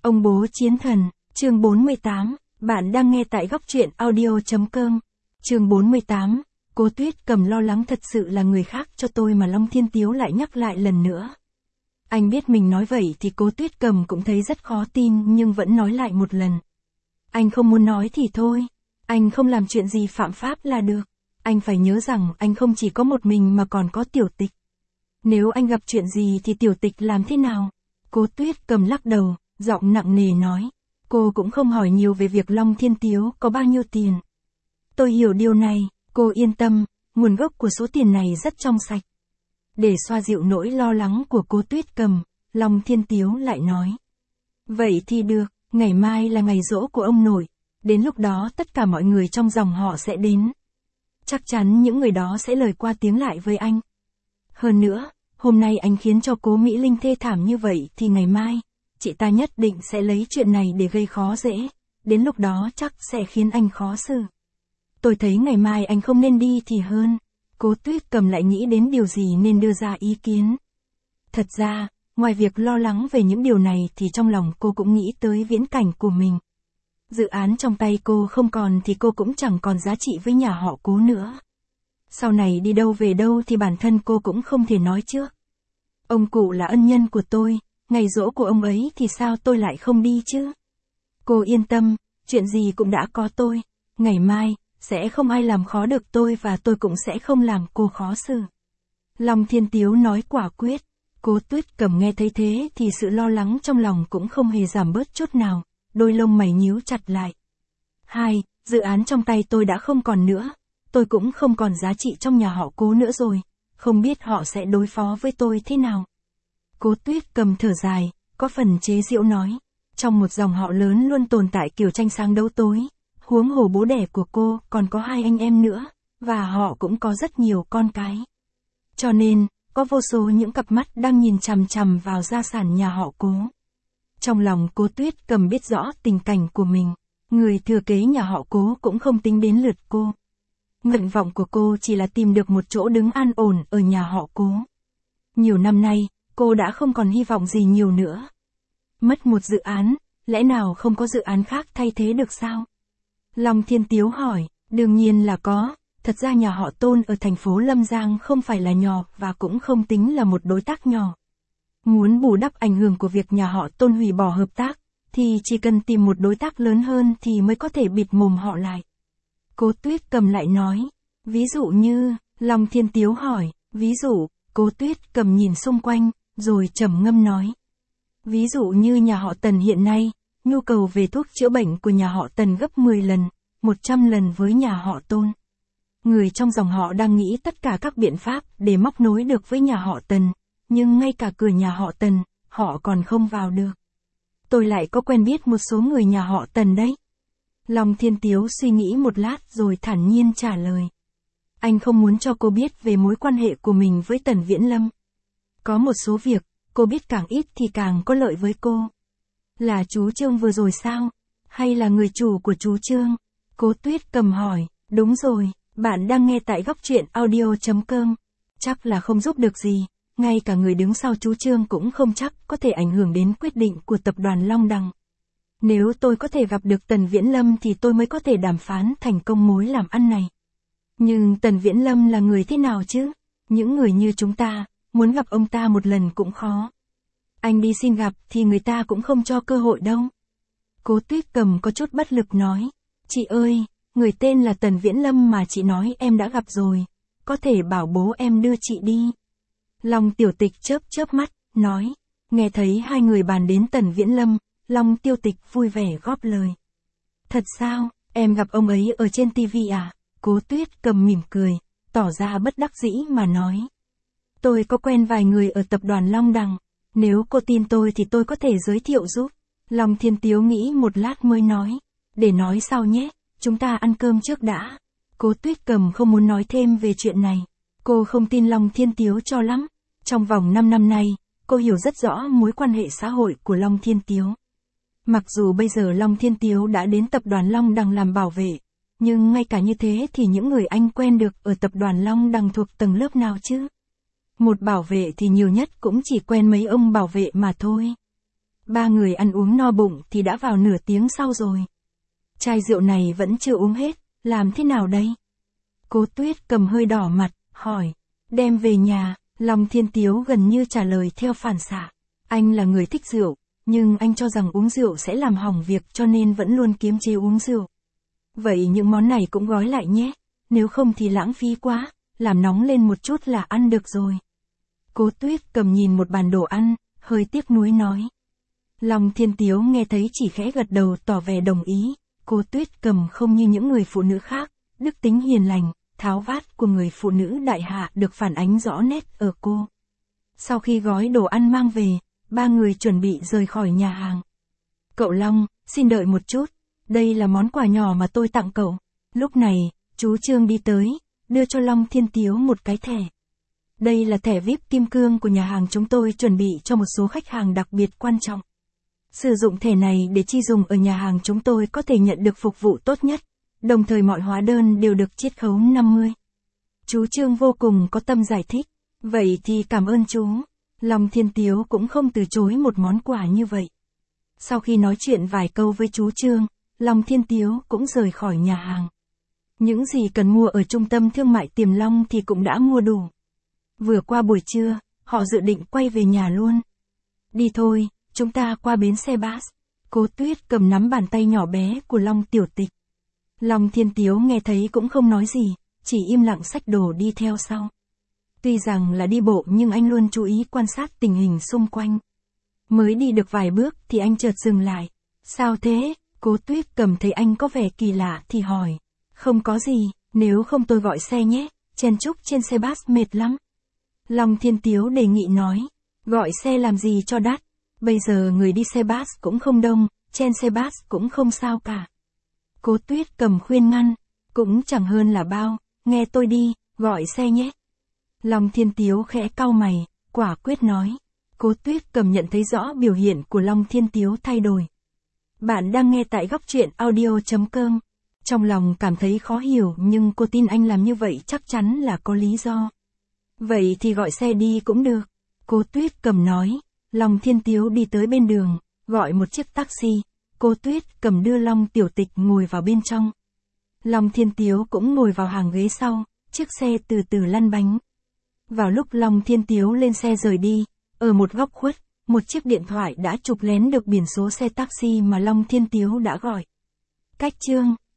Ông bố chiến thần, chương 48, bạn đang nghe tại góc truyện audio.com. Chương 48, cô Tuyết Cầm lo lắng thật sự là người khác cho tôi mà Long Thiên Tiếu lại nhắc lại lần nữa. Anh biết mình nói vậy thì cô Tuyết Cầm cũng thấy rất khó tin nhưng vẫn nói lại một lần. Anh không muốn nói thì thôi, anh không làm chuyện gì phạm pháp là được. Anh phải nhớ rằng anh không chỉ có một mình mà còn có Tiểu Tịch. Nếu anh gặp chuyện gì thì Tiểu Tịch làm thế nào? Cô Tuyết Cầm lắc đầu, giọng nặng nề nói. Cô cũng không hỏi nhiều về việc Long Thiên Tiếu có bao nhiêu tiền. Tôi hiểu điều này, cô yên tâm, nguồn gốc của số tiền này rất trong sạch. Để xoa dịu nỗi lo lắng của cô Tuyết Cầm, Long Thiên Tiếu lại nói. Vậy thì được, ngày mai là ngày giỗ của ông nội, đến lúc đó tất cả mọi người trong dòng họ sẽ đến. Chắc chắn những người đó sẽ lời qua tiếng lại với anh. Hơn nữa, hôm nay anh khiến cho cố Mỹ Linh thê thảm như vậy thì ngày mai, chị ta nhất định sẽ lấy chuyện này để gây khó dễ, đến lúc đó chắc sẽ khiến anh khó xử. Tôi thấy ngày mai anh không nên đi thì hơn. Cố Tuyết Cầm lại nghĩ đến điều gì nên đưa ra ý kiến. Thật ra, ngoài việc lo lắng về những điều này thì trong lòng cô cũng nghĩ tới viễn cảnh của mình. Dự án trong tay cô không còn thì cô cũng chẳng còn giá trị với nhà họ Cố nữa. Sau này đi đâu về đâu thì bản thân cô cũng không thể nói trước. Ông cụ là ân nhân của tôi, ngày giỗ của ông ấy thì sao tôi lại không đi chứ? Cô yên tâm, chuyện gì cũng đã có tôi, ngày mai, sẽ không ai làm khó được tôi và tôi cũng sẽ không làm cô khó xử. Long Thiên Tiếu nói quả quyết, cô Tuyết Cầm nghe thấy thế thì sự lo lắng trong lòng cũng không hề giảm bớt chút nào, đôi lông mày nhíu chặt lại. Dự án trong tay tôi đã không còn nữa, tôi cũng không còn giá trị trong nhà họ Cố nữa rồi, không biết họ sẽ đối phó với tôi thế nào. Cố Tuyết Cầm thở dài, có phần chế giễu nói, trong một dòng họ lớn luôn tồn tại kiểu tranh sáng đấu tối, huống hồ bố đẻ của cô còn có 2 anh em nữa, và họ cũng có rất nhiều con cái. Cho nên, có vô số những cặp mắt đang nhìn chằm chằm vào gia sản nhà họ Cố. Trong lòng cô Tuyết Cầm biết rõ tình cảnh của mình, người thừa kế nhà họ Cố cũng không tính đến lượt cô. Nguyện vọng của cô chỉ là tìm được một chỗ đứng an ổn ở nhà họ Cố. Nhiều năm nay, cô đã không còn hy vọng gì nhiều nữa. Mất một dự án, lẽ nào không có dự án khác thay thế được sao? Long Thiên Tiếu hỏi, đương nhiên là có, thật ra nhà họ Tôn ở thành phố Lâm Giang không phải là nhỏ và cũng không tính là một đối tác nhỏ. Muốn bù đắp ảnh hưởng của việc nhà họ Tôn hủy bỏ hợp tác, thì chỉ cần tìm một đối tác lớn hơn thì mới có thể bịt mồm họ lại. Cố Tuyết Cầm lại nói, ví dụ như, Long Thiên Tiếu hỏi, ví dụ, Cố Tuyết Cầm nhìn xung quanh, rồi trầm ngâm nói. Ví dụ như nhà họ Tần hiện nay, nhu cầu về thuốc chữa bệnh của nhà họ Tần gấp 10 lần, 100 lần với nhà họ Tôn. Người trong dòng họ đang nghĩ tất cả các biện pháp để móc nối được với nhà họ Tần, nhưng ngay cả cửa nhà họ Tần, họ còn không vào được. Tôi lại có quen biết một số người nhà họ Tần đấy. Long Thiên Tiếu suy nghĩ một lát rồi thản nhiên trả lời. Anh không muốn cho cô biết về mối quan hệ của mình với Tần Viễn Lâm. Có một số việc, cô biết càng ít thì càng có lợi với cô. Là chú Trương vừa rồi sao? Hay là người chủ của chú Trương? Cố Tuyết Cầm hỏi, đúng rồi, bạn đang nghe tại góc truyện audio.com. Chắc là không giúp được gì, ngay cả người đứng sau chú Trương cũng không chắc có thể ảnh hưởng đến quyết định của tập đoàn Long Đằng. Nếu tôi có thể gặp được Tần Viễn Lâm thì tôi mới có thể đàm phán thành công mối làm ăn này. Nhưng Tần Viễn Lâm là người thế nào chứ? Những người như chúng ta, muốn gặp ông ta một lần cũng khó. Anh đi xin gặp thì người ta cũng không cho cơ hội đâu. Cố Tuyết Cầm có chút bất lực nói. Chị ơi, người tên là Tần Viễn Lâm mà chị nói em đã gặp rồi. Có thể bảo bố em đưa chị đi. Long Tiểu Tịch chớp mắt, nói. Nghe thấy hai người bàn đến Tần Viễn Lâm, Long Tiêu Tịch vui vẻ góp lời. Thật sao, em gặp ông ấy ở trên TV à? Cố Tuyết Cầm mỉm cười, tỏ ra bất đắc dĩ mà nói. Tôi có quen vài người ở tập đoàn Long Đằng. Nếu cô tin tôi thì tôi có thể giới thiệu giúp. Long Thiên Tiếu nghĩ một lát mới nói. Để nói sau nhé, chúng ta ăn cơm trước đã. Cố Tuyết Cầm không muốn nói thêm về chuyện này. Cô không tin Long Thiên Tiếu cho lắm. Trong vòng 5 năm nay, cô hiểu rất rõ mối quan hệ xã hội của Long Thiên Tiếu. Mặc dù bây giờ Long Thiên Tiếu đã đến tập đoàn Long Đằng làm bảo vệ, nhưng ngay cả như thế thì những người anh quen được ở tập đoàn Long Đằng thuộc tầng lớp nào chứ? Một bảo vệ thì nhiều nhất cũng chỉ quen mấy ông bảo vệ mà thôi. Ba người ăn uống no bụng thì đã vào nửa tiếng sau rồi. Chai rượu này vẫn chưa uống hết, làm thế nào đây? Cố Tuyết Cầm hơi đỏ mặt, hỏi. Đem về nhà, Long Thiên Tiếu gần như trả lời theo phản xạ. Anh là người thích rượu, nhưng anh cho rằng uống rượu sẽ làm hỏng việc cho nên vẫn luôn kiềm chế uống rượu. Vậy những món này cũng gói lại nhé, nếu không thì lãng phí quá, làm nóng lên một chút là ăn được rồi. Cố Tuyết Cầm nhìn một bàn đồ ăn, hơi tiếc nuối nói. Long Thiên Tiếu nghe thấy chỉ khẽ gật đầu tỏ vẻ đồng ý. Cố Tuyết Cầm không như những người phụ nữ khác, đức tính hiền lành, tháo vát của người phụ nữ đại hạ được phản ánh rõ nét ở cô. Sau khi gói đồ ăn mang về, ba người chuẩn bị rời khỏi nhà hàng. Cậu Long, xin đợi một chút, đây là món quà nhỏ mà tôi tặng cậu. Lúc này, chú Trương đi tới, đưa cho Long Thiên Tiếu một cái thẻ. Đây là thẻ VIP kim cương của nhà hàng chúng tôi chuẩn bị cho một số khách hàng đặc biệt quan trọng. Sử dụng thẻ này để chi dùng ở nhà hàng chúng tôi có thể nhận được phục vụ tốt nhất, đồng thời mọi hóa đơn đều được chiết khấu 50. Chú Trương vô cùng có tâm giải thích. Vậy thì cảm ơn chú. Long Thiên Tiếu cũng không từ chối một món quà như vậy. Sau khi nói chuyện vài câu với chú Trương, Long Thiên Tiếu cũng rời khỏi nhà hàng. Những gì cần mua ở trung tâm thương mại Tiềm Long thì cũng đã mua đủ. Vừa qua buổi trưa, họ dự định quay về nhà luôn. Đi thôi, chúng ta qua bến xe bus. Cố Tuyết Cầm nắm bàn tay nhỏ bé của Long Tiểu Tịch. Long Thiên Tiếu nghe thấy cũng không nói gì, chỉ im lặng xách đồ đi theo sau. Tuy rằng là đi bộ nhưng anh luôn chú ý quan sát tình hình xung quanh. Mới đi được vài bước thì anh chợt dừng lại. Sao thế? Cố Tuyết Cầm thấy anh có vẻ kỳ lạ thì hỏi. Không có gì, nếu không tôi gọi xe nhé, chen chúc trên xe bus mệt lắm. Long Thiên Tiếu đề nghị nói. Gọi xe làm gì cho đắt? Bây giờ người đi xe bus cũng không đông, chen xe bus cũng không sao cả. Cố Tuyết Cầm khuyên ngăn. Cũng chẳng hơn là bao, nghe tôi đi, gọi xe nhé. Long Thiên Tiếu khẽ cau mày, quả quyết nói. Cố Tuyết Cầm nhận thấy rõ biểu hiện của Long Thiên Tiếu thay đổi. Bạn đang nghe tại góc truyện audio.com. Trong lòng cảm thấy khó hiểu nhưng cô tin anh làm như vậy chắc chắn là có lý do. Vậy thì gọi xe đi cũng được. Cố Tuyết Cầm nói. Long Thiên Tiếu đi tới bên đường, gọi một chiếc taxi. Cố Tuyết Cầm đưa Long Tiểu Tịch ngồi vào bên trong. Long Thiên Tiếu cũng ngồi vào hàng ghế sau, chiếc xe từ từ lăn bánh. Vào lúc Long Thiên Tiếu lên xe rời đi, ở một góc khuất, một chiếc điện thoại đã chụp lén được biển số xe taxi mà Long Thiên Tiếu đã gọi. Cách Trương